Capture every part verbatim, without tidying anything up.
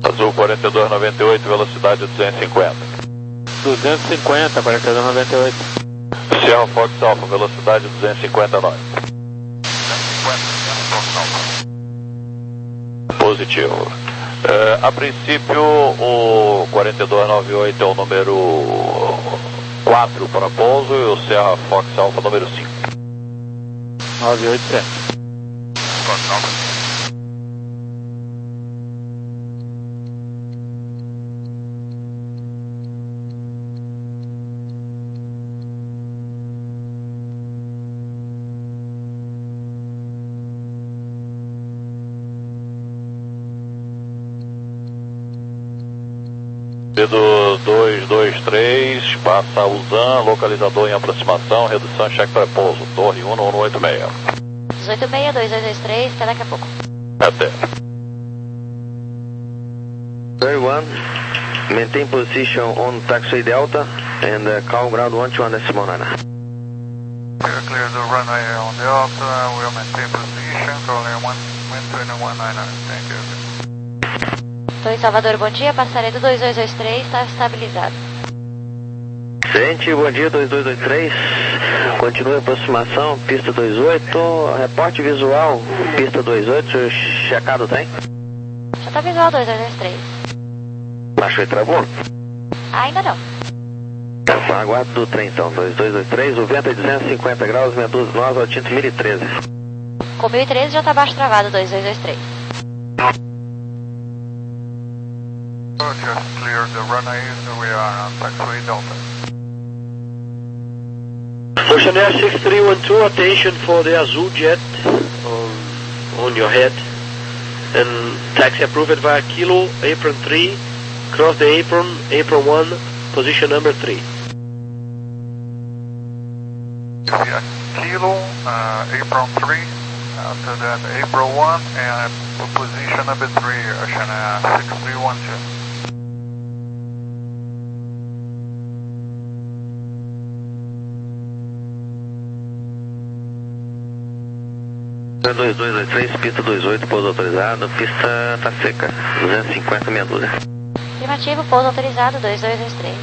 Azul quarenta e dois noventa e oito, velocidade duzentos e cinquenta. duzentos e cinquenta, quarenta e dois noventa e oito. Sierra Fox Alpha, velocidade duzentos e cinquenta nós. Positivo. É, a princípio, o quarenta e dois noventa e oito é o número quatro para pouso e o Sierra Fox Alpha número cinco. nove oito sete. Fox Alpha. Pedido dois dois três, passa a Usan, localizador em aproximação, redução, cheque para pouso, torre um no um oito seis. dezoito seis, dois dois dois três, até daqui a pouco. Até. Very one, maintain position on taxiway Delta and uh, calm ground one two one decimal nine. Clear, clear the runway on Delta, we'll maintain position, calling one two one nine nine, thank you. Estou em Salvador, bom dia, passarei do dois dois dois três, está estabilizado. Gente, bom dia, dois dois dois três, continua a aproximação, pista dois oito, reporte visual, pista dois oito, checado tem? Já está visual dois dois dois três. Achou e travou? Ainda não. Aguardo do trem então, dois dois dois três, o vento é duzentos e cinquenta graus, meia dúzia nós, altimetro mil e treze. Com mil e treze já está baixo travado, dois dois dois três. Just clear the runway, we are on taxiway Delta. Ocean Air six three one two, attention for the Azul jet on, on your head. And taxi approved via Kilo, apron three, cross the apron, apron one, position number three. Yeah, Kilo, uh, apron three, after that apron one, and position number three, Ocean Air six three one two. dois dois dois três, pista dois oito, pouso autorizado, pista tá seca, duzentos e cinquenta, meia dúzia. Afirmativo, pouso autorizado, dois dois dois três.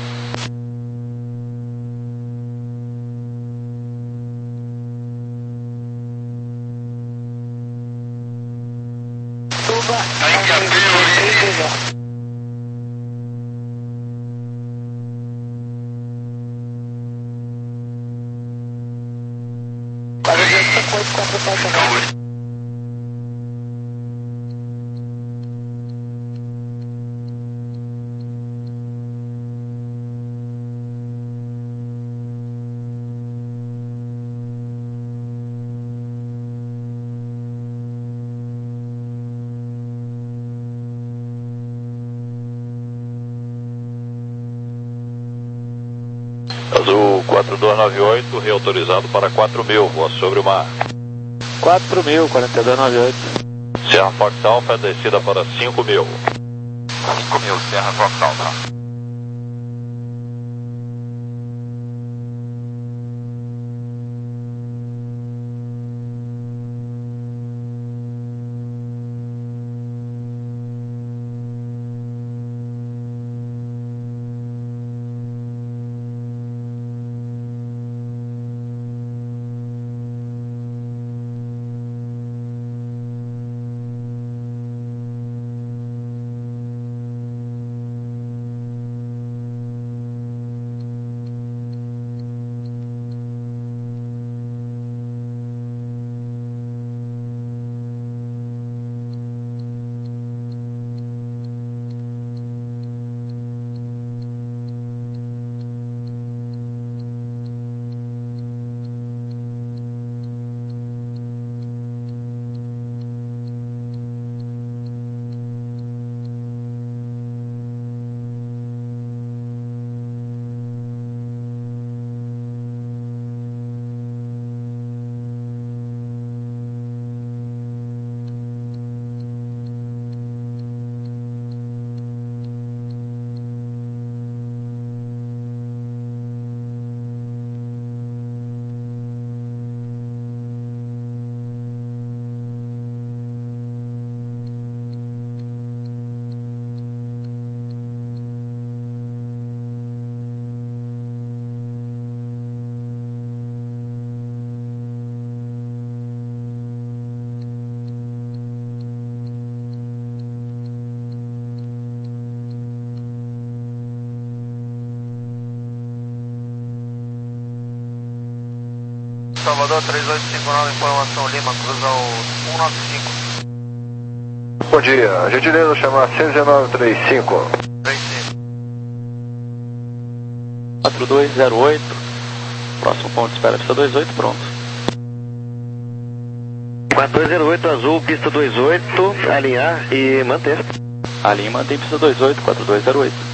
Azul quatro dois nove oito, reautorizado para quatro mil, voa sobre o mar. quatro mil, quarenta e dois noventa e oito. Sierra Fox Alpha, descida para cinco mil. cinco mil, Sierra Fox Alpha. Salvador três oito cinco nove, informação Lima, cruza o cento e noventa e cinco. Bom dia, gentileza chamar cento e dezenove trinta e cinco. trinta e cinco. quatro dois zero oito, próximo ponto de espera, pista dois oito, pronto. quatro dois zero oito azul, pista dois oito, alinhar e manter. Alinha, mantém pista dois oito, quatro dois zero oito.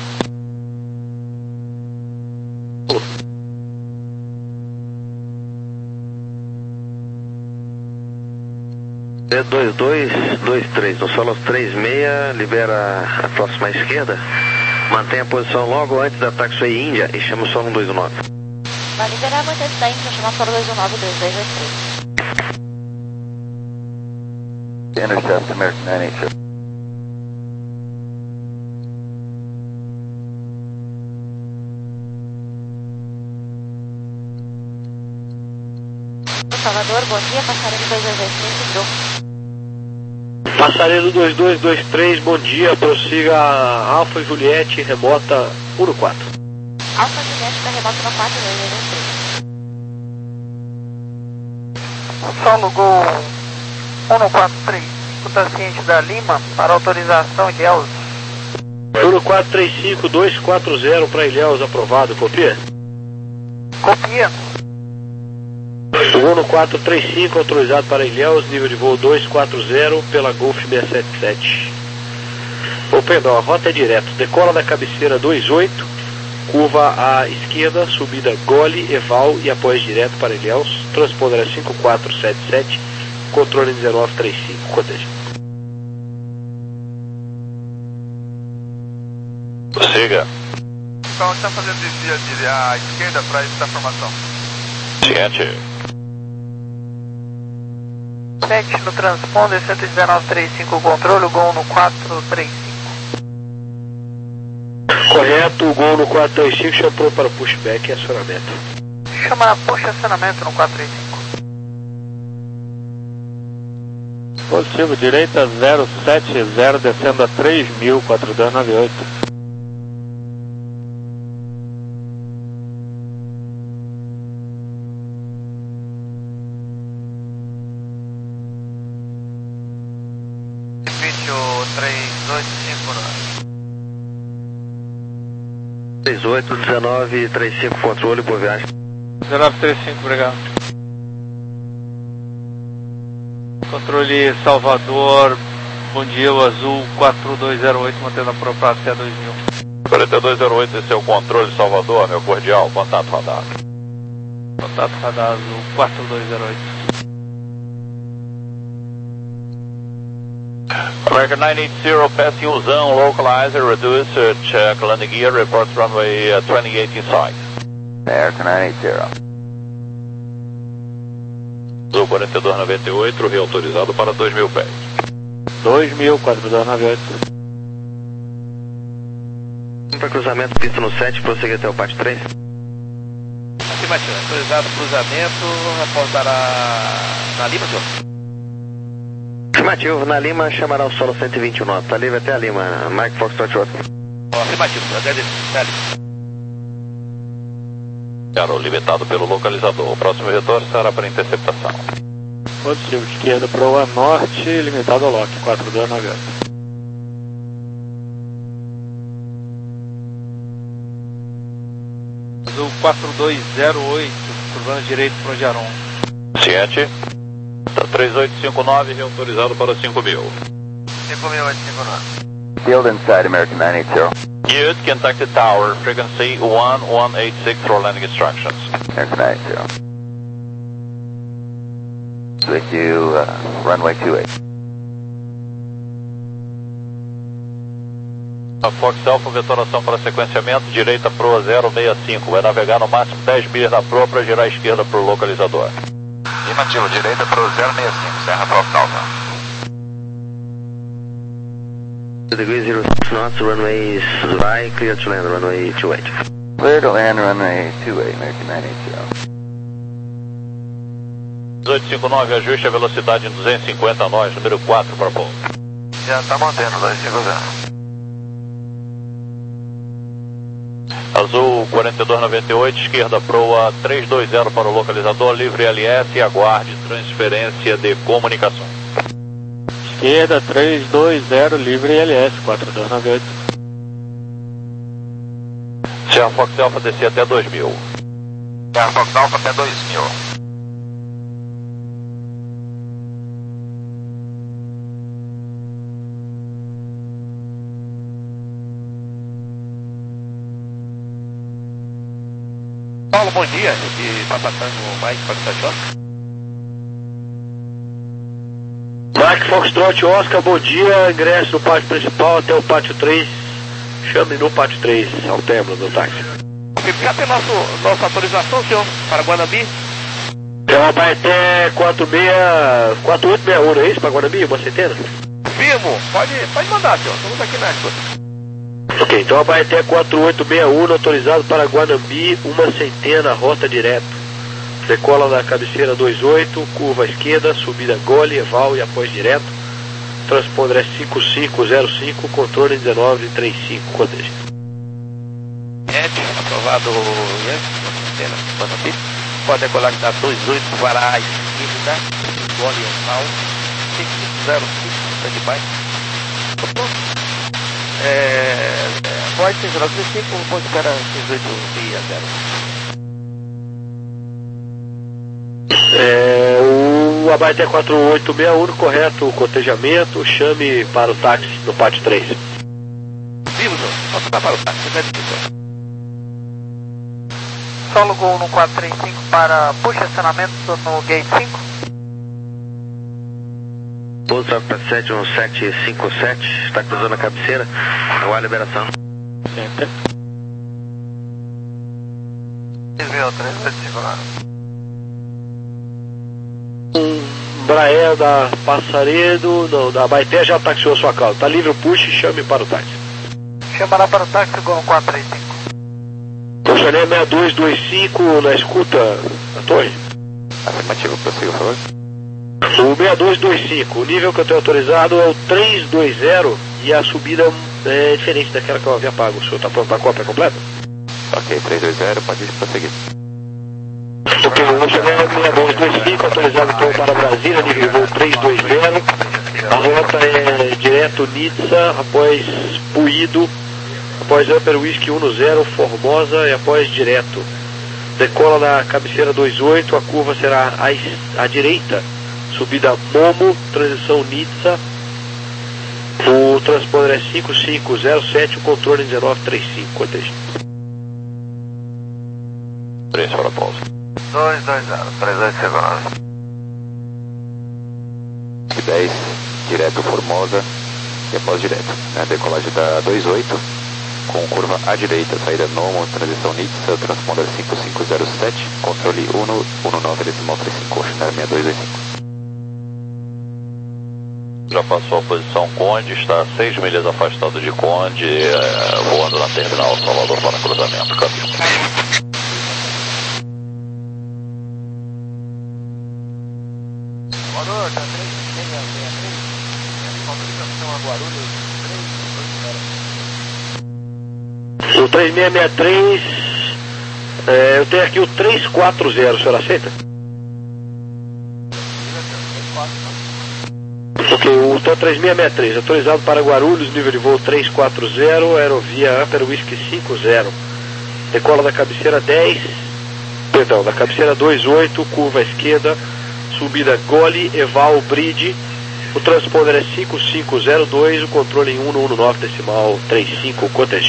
D dois dois dois três, no solo três seis, libera a próxima esquerda, mantém a posição logo antes da taxiway Índia e chama o solo um dois nove. Vai liberar muito antes da Índia, chamar solo dois um nove, dois dois dois três. Intercept American nove oito zero. Salvador, bom dia, passaredo dois dois dois três, livrou. Passaredo dois dois dois três, bom dia, prossiga Alfa Juliette, remota um no quatro. Alfa Juliette para remota no quatro dois dois dois três. Solo Gol um no quatro três, escuta ciente da Lima para autorização Ilhéus. um no quatro três cinco dois quatro zero para Ilhéus, aprovado, copia? Copia. um no quatro três cinco autorizado para Ilhéus, nível de voo dois quatro zero pela Golf seiscentos e setenta e sete. Open door, a rota é direto, decola da cabeceira dois oito, curva à esquerda, subida Gole, Eval e após direto para Ilhéus, transponder a cinco quatro sete sete, controle dezenove trinta e cinco, coteja. Siga. Então, está fazendo desvio à esquerda para esta formação. Ciente. sete no transponder, cento e dezenove trinta e cinco, controle, Gol no quatro três cinco. Correto, o Gol no quatro três cinco chamou para pushback e acionamento. Chama puxa acionamento no quatro três cinco. Positivo, direita zero sete zero, descendo a três mil, quatro dois nove oito. três oito, dezenove trinta e cinco, controle, boa viagem. dezenove trinta e cinco, obrigado. Controle Salvador, bom dia, o azul quatro dois zero oito, mantendo a própria até dois mil. quarenta e dois zero oito, esse é o controle Salvador, meu cordial, contato radar. Contato radar azul quatro dois zero oito. American nine eight zero, passing Uzan, localizer, reduce, uh, check landing gear, reports runway uh, twenty-eight inside. American nine eight zero. Azul quarenta e dois noventa e oito, reautorizado para dois mil pés. dois mil, quatro dois nove oito. Para cruzamento, pista no sete, prossegue até o P A T três. Afirmativo, autorizado cruzamento, reportará na Lima, senhor? Afirmativo, na Lima chamará o solo cento e vinte e um, está livre até a Lima, Mike Foxtrot Road. Afirmativo, agradeço, sério. Aero limitado pelo localizador, o próximo retorno será para interceptação. Positivo, esquerda para o norte, limitado ao lock, quatro dois nove oito. Azul quatro dois zero oito, cruzando direito para o Jaron. Ciente. três oito cinco nove, reautorizado para cinco mil. cinco mil oitocentos e cinquenta e nove. Field inside American nine eight zero. Use Kentucky Tower, frequency one one eight six for landing instructions. American nine eight zero. With you, uh, runway two eight. A Fox Alpha, vetoração para sequenciamento, direita proa zero seis cinco, vai navegar no máximo dez milhas na proa para girar à esquerda para o localizador. Afirmativo, direita para o zero seis cinco, Serra Fox Alpha. Degree zero six knots, runway Zwei, clear to land, runway two eight. Clear to land, runway two eight, American nine eight zero. dezoito cinquenta e nove, ajuste a velocidade em duzentos e cinquenta nós, número quatro para pouso. Já está mantendo, dois cinco zero. Azul quarenta e dois noventa e oito, esquerda proa três dois zero para o localizador, livre L S e aguarde transferência de comunicação. Esquerda três dois zero, livre L S, quatro dois nove oito. Sierra Fox Alpha descer até dois mil. Sierra Fox Alpha até dois mil. Paulo, bom dia. E está passando o Mike Foxtrot Oscar. Mike Foxtrot Oscar, bom dia. Ingresso no pátio principal até o pátio três. Chame no pátio três, ao término do táxi. Já tem nosso, nossa autorização, senhor, para Guanambi? É uma Baeté quatro oito seis um, é isso, para Guanambi, uma centena? Firmo, pode, pode mandar, senhor. Estamos aqui na escuta. Ok, então a Baeté quatro oito seis um, autorizado para Guanambi, uma centena, rota direto. Decola da cabeceira dois oito, curva à esquerda, subida Gole, Eval e após direto. Transponder é cinco cinco zero cinco, controle dezenove trinta e cinco, cortejo. Ed, aprovado, Ian, uma centena, Guanambi. Pode decolar da dois oito para a esquerda, Gole, Eval, cinco cinco zero cinco, standby. Pronto. É, é, pode ser zero cinco, pode esperar seis oito via zero. É, o Abaeté quatro oito seis um, correto o cotejamento, chame para o táxi no pátio três. Vivo, senhor. Posso dar para o táxi, vai dizer. Solo Gol no quatro três cinco para puxa estacionamento no gate cinco. Pouso para sete um sete cinco sete, está cruzando a cabeceira, aguarda a liberação. Sempre. Desviou, três oito cinco. Embraer da Passaredo, não, da Baeté já taxiou sua causa. Está livre o push, chame para o táxi. Chamará para o táxi Gol no quatro três cinco. Funcionário seis dois dois cinco na escuta da torre. Afirmativo, prossiga, por favor. O seis dois dois cinco, o nível que eu tenho autorizado é o três dois zero e a subida é diferente daquela que eu havia pago. O senhor está pronto para a cópia completa? Ok, três dois zero, pode prosseguir. Ok, o funcionário seis dois dois cinco, autorizado então para Brasília, nível voo três dois zero. A rota é direto Nizza, após Puído, após Upper Whisky um zero, Formosa e após direto. Decola na cabeceira dois oito, a curva será à, à direita. Subida Momo, transição Nizza. O transponder é cinco cinco zero sete, o controle é dezenove trinta e cinco, cortejo. três para a pausa. dois dois zero, três oito segundos. dez, direto Formosa e após direto. Né? Decolagem da dois oito, com curva à direita, saída Nomo, transição Nizza, transponder cinco cinco zero sete, controle um nove decimal trinta e cinco, né? seis dois dois cinco. Já passou a posição Conde, está a seis milhas afastado de Conde, é, voando na terminal Salvador para cruzamento, caminho. Guarulhos, três seis seis três, autorização a Guarulhos, três dois zero. O três seis seis três, é, eu tenho aqui o três quatro zero, o senhor aceita? Ok, o T O três seis seis três, autorizado para Guarulhos, nível de voo três quatro zero, aerovia Upper Whisky cinco zero. Decola da cabeceira dez, perdão, da cabeceira dois oito, curva à esquerda, subida Gole, Eval, Bridge. O transponder é cinco cinco zero dois, o controle em um um nove decimal trinta e cinco, cottage.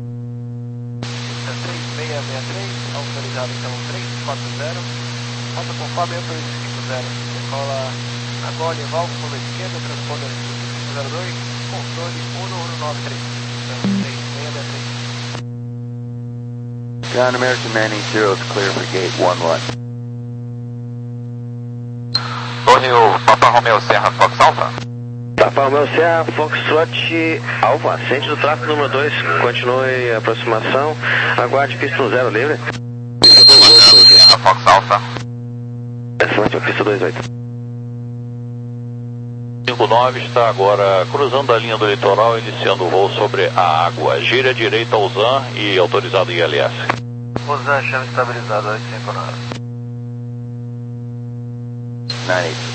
três seis seis três, autorizado então três quatro zero, rota conforme Upper Whisky cinco zero, decola agora Eval, curva esquerda, transponder cinco cinco zero dois, controle um um nove três, três seis seis três. Ground American Manning zero is clear for gate one one. Torre Papa Romeo Serra Fox Alpha. Papa Romeo Serra Foxtrot Alpha, centro do tráfego número dois, continue a aproximação, aguarde pista um zero livre. Pista dois oito. Serra Fox Alpha. Excelente, pista dois oito. cinco nove está agora cruzando a linha do litoral, iniciando o voo sobre a água. Gire à direita ao Zan e autorizado I L S. Zan, chama estabilizado, oito cinco nove. Nice.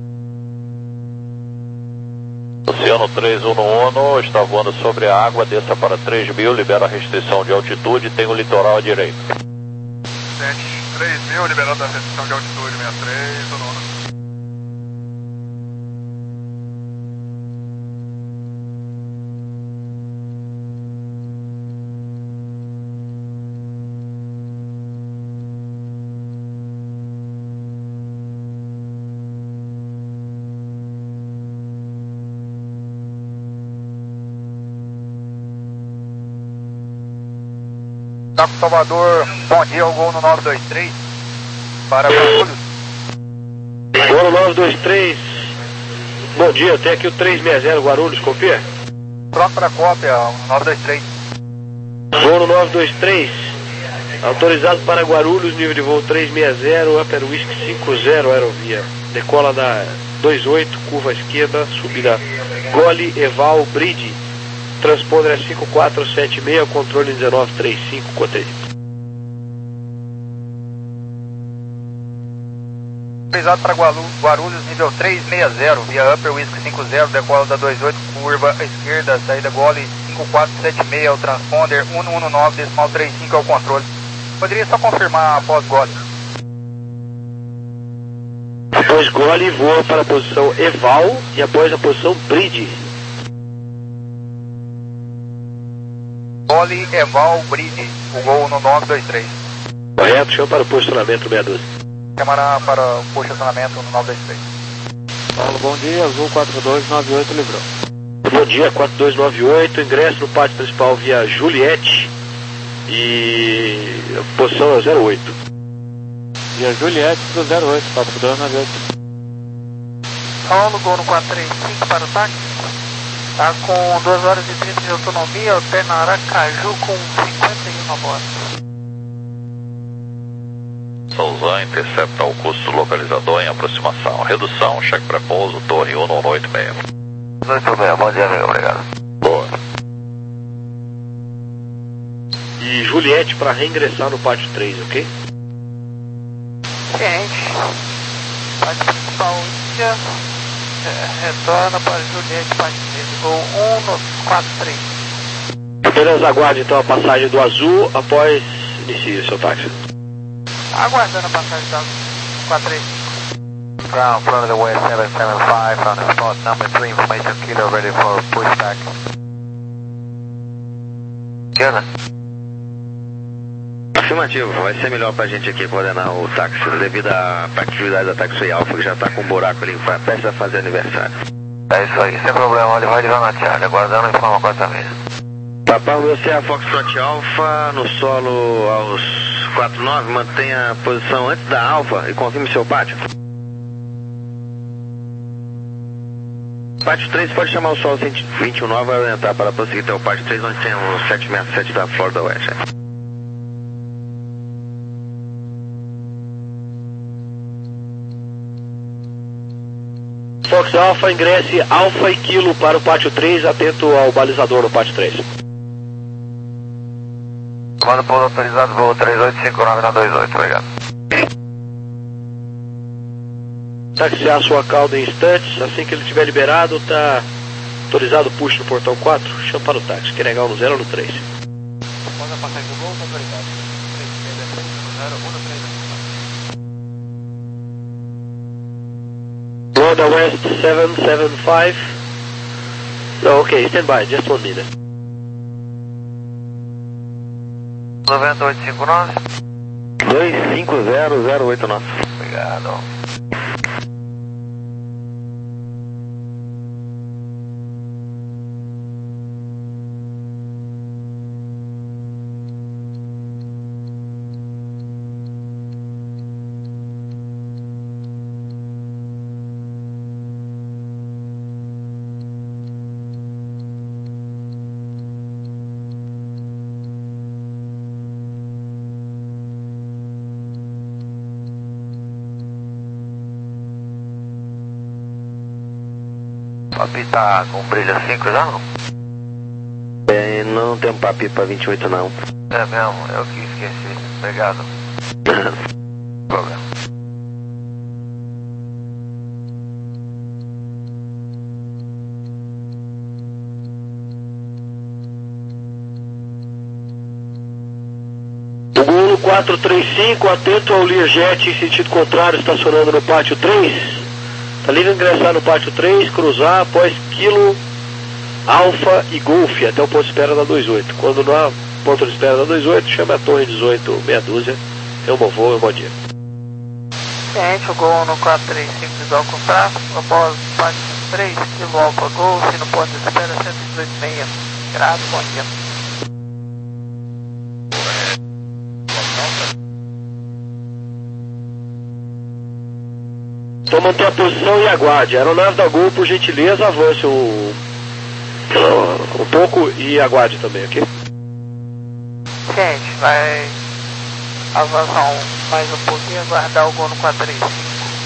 Oceano três um no está voando sobre a água, desça para três mil, libera a restrição de altitude, tem o litoral à direita. três mil, liberando a restrição de altitude, sessenta e três, o nono. Taco Salvador, bom dia, o gol no nove dois três, para Guarulhos. Gol no nove dois três, bom dia, tem aqui o trezentos e sessenta Guarulhos, confia? Pronto para a cópia, nove dois três. Gol no nove dois três, autorizado para Guarulhos, nível de voo trezentos e sessenta, Upper Whisky cinquenta aerovia. Decola da vinte e oito, curva à esquerda, subida Gole, Eval, Bridge. Transponder é cinco quatro sete seis, controle dezenove trinta e cinco, coteio. Autorizado para Guarulhos, nível trezentos e sessenta, via Upper Whisky cinquenta, decola da vinte e oito, curva à esquerda, saída Gole cinco quatro sete seis, o transponder cento e dezenove, decimal trinta e cinco é o controle. Poderia só confirmar após Gole? Após Gole, voa para a posição Eval e após a posição Bridge. Gole, Eval, Bridge, o gol no nove dois três. Correto, chama para o posicionamento meia dúzia. Chamar para o posicionamento no nove dois três. Paulo, bom dia, Azul quatro dois nove oito, livrou. Bom dia, quatro dois nove oito, ingresso no pátio principal via Juliette e a posição é zero oito. Via Juliette pro zero oito, quatro dois nove oito. Paulo, gol no quatro três cinco para o táxi. Está com duas horas e trinta de autonomia, alterna Aracaju com cinquenta e um a bordo. Souzan intercepta o custo localizador em aproximação. Redução, cheque para pouso, torre um um oito seis. Muito bem, bom dia, amigo, obrigado. Boa. E Juliette para reingressar no pátio três, ok? Ciente. Pátio principal Índia. É, retorna para Juliette, pátio três, gol um no quatro três. Apenas aguarde então a passagem do Azul após inicie o seu táxi. Aguardando a passagem do Azul, quatro três. Ground, front of the way seven seven five, on the spot number three, information kilo, ready for pushback. Quer, Afirmativo, vai ser melhor pra gente aqui coordenar o táxi, devido à atividade da Taxi Alpha, que já tá com um buraco ali, prestes a fazer aniversário. É isso aí, sem problema, ele vai ligar na Charlie, aguardando em forma quarta-vez. Papai, você é a Foxtrot Alpha, no solo aos quatro nove, mantenha a posição antes da Alpha e confirme seu pátio. Pátio três, pode chamar o solo cento e vinte e um nove, vai orientar para prosseguir até o pátio três, onde tem o sete seis sete da Florida Oeste. Fox Alpha, ingresse Alpha e Kilo para o pátio três, atento ao balizador no pátio três. Comando pouso autorizado, voo três oito cinco nove na vinte e oito, obrigado. Taxiar sua cauda em instantes, assim que ele estiver liberado, está autorizado o push no portão quatro, chama para o táxi, quer negar o no zero ou no três. Após a passagem do gol, está autorizado. três zero um três. Florida West seven seven five. No, okay, stand by, just one minute. noventa oito cinco nove. dois cinco zero zero oito nove. Obrigado. Papi tá com brilho cinco já não? É, não tem um papi pra vinte e oito não. É mesmo, eu que esqueci. Obrigado. Problema. Golo quatro três cinco, atento ao Learjet em sentido contrário, estacionando no pátio três. Está livre ingressar no pátio três, cruzar após Kilo, Alfa e Golf até o ponto de espera da vinte e oito. Quando não há ponto de espera da vinte e oito, chama a torre dezoito, meia dúzia. Tem um bom voo e um bom dia. Ciente, o Gol no quatro três cinco visual com tráfego, após pátio três, Kilo Alfa Golf, no ponto de espera cento e dezoito vírgula seis grado, bom dia. Então mantenha a posição e aguarde. A aeronave da Gol, por gentileza, avance um, um pouco e aguarde também, ok? Ciente, vai avançar um, mais um pouquinho e aguardar o Gol no quatro três cinco.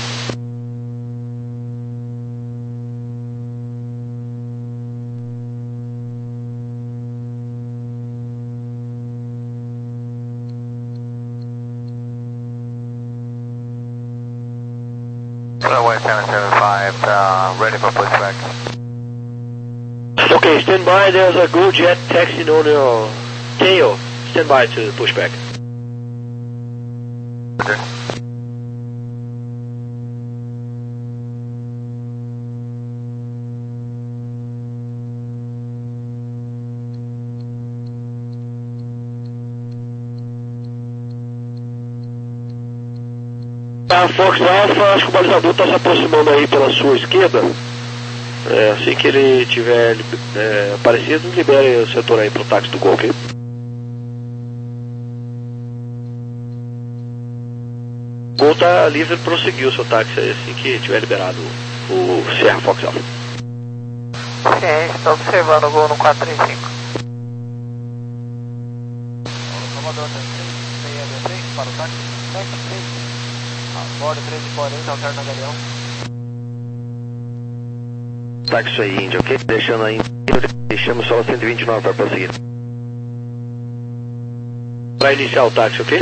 Runway seven seven five, uh, ready for pushback. Okay, stand by. There's a Go Jet taxiing on your tail. Stand by to push back. Okay. A Fox Alpha, acho que o balizador está se aproximando aí pela sua esquerda. É, assim que ele tiver é, aparecido, libere o setor aí para o táxi do Gol, ok? O Gol está livre para prosseguir o seu táxi aí assim que tiver liberado o Sierra Fox Alpha. Ciente, está observando o Gol no quatro três cinco. Salvador três seis três para o táxi sete três. Bordo três e quarenta, alterna galeão. Táxi aí, Índia, ok? Deixando aí, deixamos só cento e vinte e nove para prosseguir. Para iniciar o táxi, ok?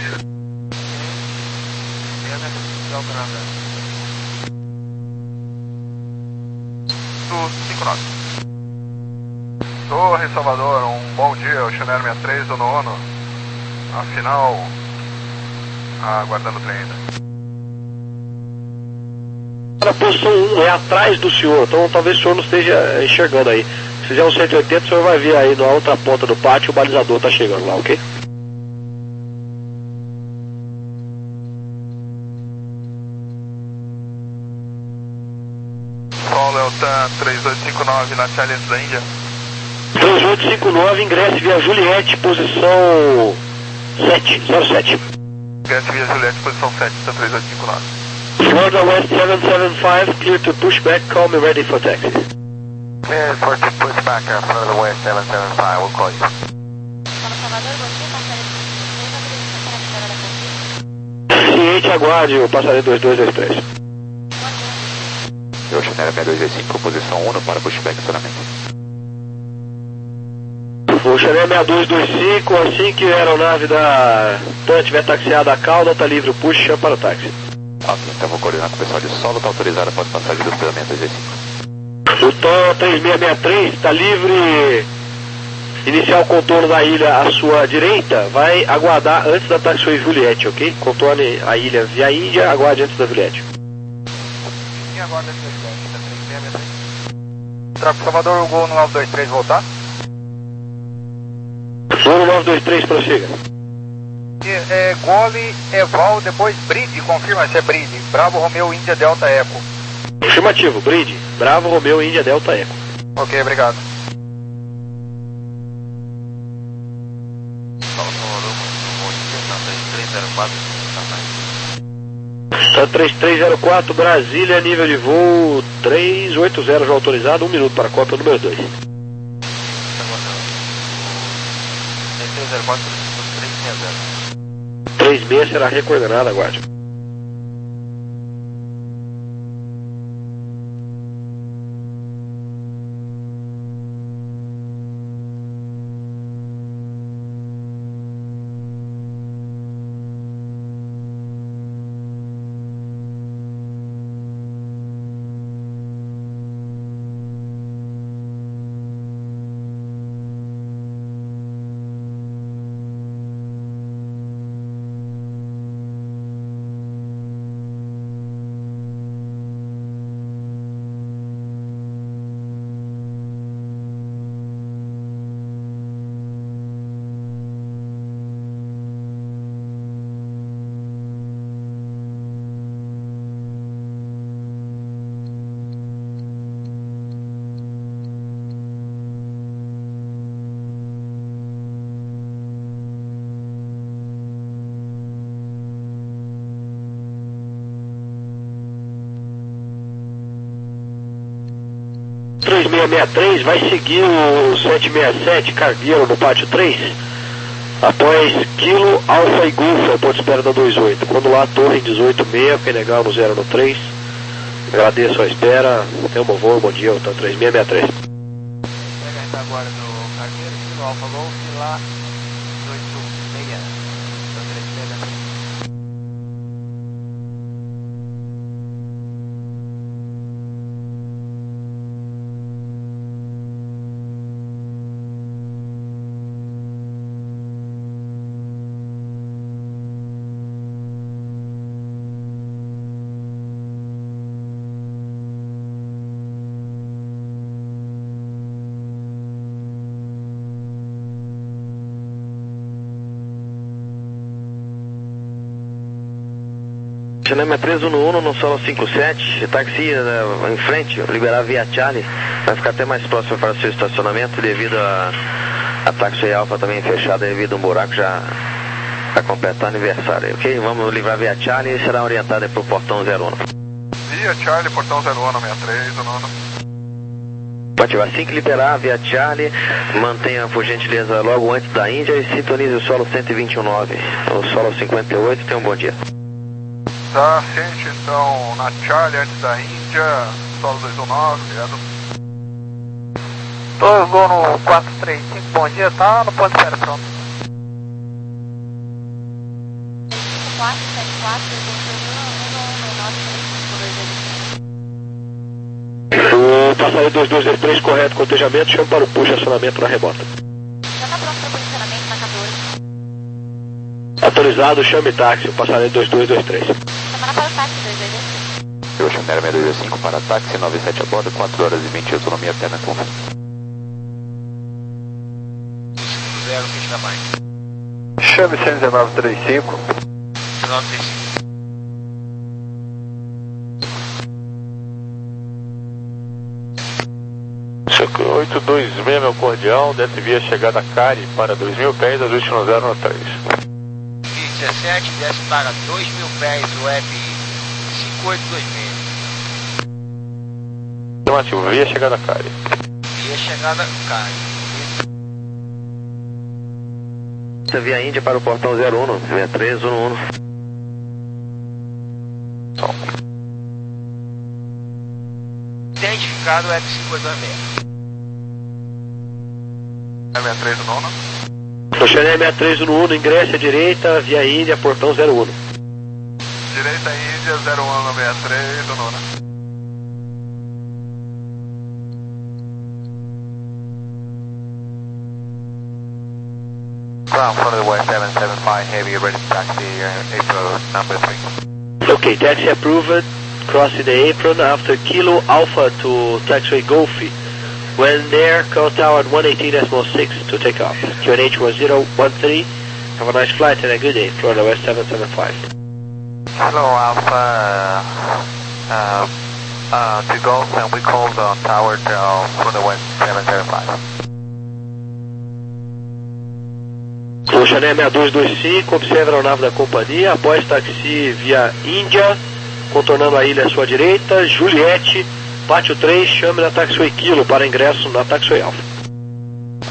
cinco nove. Torre Salvador, um bom dia, o Chanel sessenta e três do nono. Afinal, aguardando o trem ainda. A posição um é atrás do senhor, então talvez o senhor não esteja enxergando aí. Se fizer um cento e oitenta, o senhor vai ver aí na outra ponta do pátio, o balizador está chegando lá, ok? Sol Delta três oito cinco nove na Challenge da Índia. três oito cinco nove, ingresse via Juliette, posição sete, zero sete. Ingresse via Juliette, posição sete, da três oito cinco nove. Florida West seven seven five, clear to pushback, call me ready for taxi. Clear for pushback, uh, Florida West seven seven five, we'll call you. Salvador, bom dia, passarei Ciente, aguarde o passarinho dois dois dois três. Eu Chanel sessenta e dois cinco, posição um para pushback estacionamento. O Chanel sessenta e dois dois cinco, assim que a aeronave da TAM tiver taxiada a cauda, está livre o push, chama para o táxi. Ok, então vou coordenar com o pessoal de solo, está autorizado após passagem do estacionamento dois cinco. O TAM três seis seis três está livre, iniciar o contorno da ilha à sua direita, vai aguardar antes da taxiway Juliette, ok? Contorne a ilha via Índia, aguarde antes da Juliette. E agora da Juliette, da três seis seis três. Troca Salvador, o Gol no nove dois três voltar. Gol nove dois três, prossiga. É, Gole, Eval, depois Bride, confirma se é Bride. Bravo, Romeo, Índia, Delta, Eco. Afirmativo, Bride, Bravo, Romeo, Índia, Delta, Eco. Ok, obrigado. Tá três três zero quatro, Brasília, nível de voo três oito zero já autorizado, um minuto para a cópia número dois. três três zero quatro, três seis zero. três seis será recoordenada, aguarde. três seis seis três vai seguir o sete seis sete Cargueiro no pátio três, após Kilo, Alfa e Golf, ao ponto de espera da vinte e oito. Quando lá, torre dezoito seis, P N H no zero no três. Agradeço a espera, tenha um bom voo, bom dia, então três seis seis três. Pega agora do Cargueiro, Kilo, Alfa, Golf, lá, dezoito seis, então três seis seis. Channel seis três um um no solo cinco sete, táxi uh, em frente, liberar via Charlie, vai ficar até mais próximo para o seu estacionamento devido a, a táxi Alfa também fechada devido a um buraco já a completar aniversário, ok? Vamos livrar via Charlie e será orientado para o portão zero um. Via Charlie, portão zero um, sessenta e três, nono. Pode ativar assim que liberar via Charlie, mantenha por gentileza logo antes da Índia e sintonize o solo cento e vinte e nove, o solo cinquenta e oito, tenha um bom dia. Tá, ciente, então, na Charlie, antes da Índia, solo dois um nove, obrigado. dois Gol no quatro três cinco, bom dia, tá no ponto de espera, pronto. quatro sete quatro, O passageiro dois dois zero três, correto, cotejamento, chama para o push, acionamento na rebota. já tá pronto para posicionamento na catorze. Autorizado, chame táxi, o passageiro dois dois dois três. Semana para o táxi dois dois dois três. Eu chamo seis dois cinco para táxi, nove sete a bordo, quatro horas e vinte, autonomia apenas com zero, ficha da mais. Chame cento e nove trinta e cinco. nove três cinco. oito dois seis, meu cordial, desce via chegada Cari para dois mil pés, ajuste no zero no três. dezessete, desce para dois mil pés, web cinco oito dois seis. Afirmativo, via chegada Cari. Via chegada Cari. Via Índia para o portão zero um, seis três um um. Identificado web cinco oito dois seis. sessenta e três, nono. Chanel seis três um um, ingresse à direita, via Índia, portão zero um. Direita Índia, zero um sessenta e três, nono. Ground front of the West seven seven five, heavy, ready to taxi, uh, April number three. Okay, taxi approved, crossing the apron after Kilo Alpha to taxiway Golfi. When there, call tower one eighteen decimal six to take off. Q N H one zero one three, have a nice flight and a good day, Florida West seven seven five. Hello, Alpha, uh, uh, to Golf, and we called on tower uh, Florida West seven seven five. O Chanel seis dois dois cinco, observe a aeronave da companhia, após taxi via Índia, contornando a ilha à sua direita, Juliette, pátio três, chame na taxiway Kilo para ingresso na taxiway Alpha.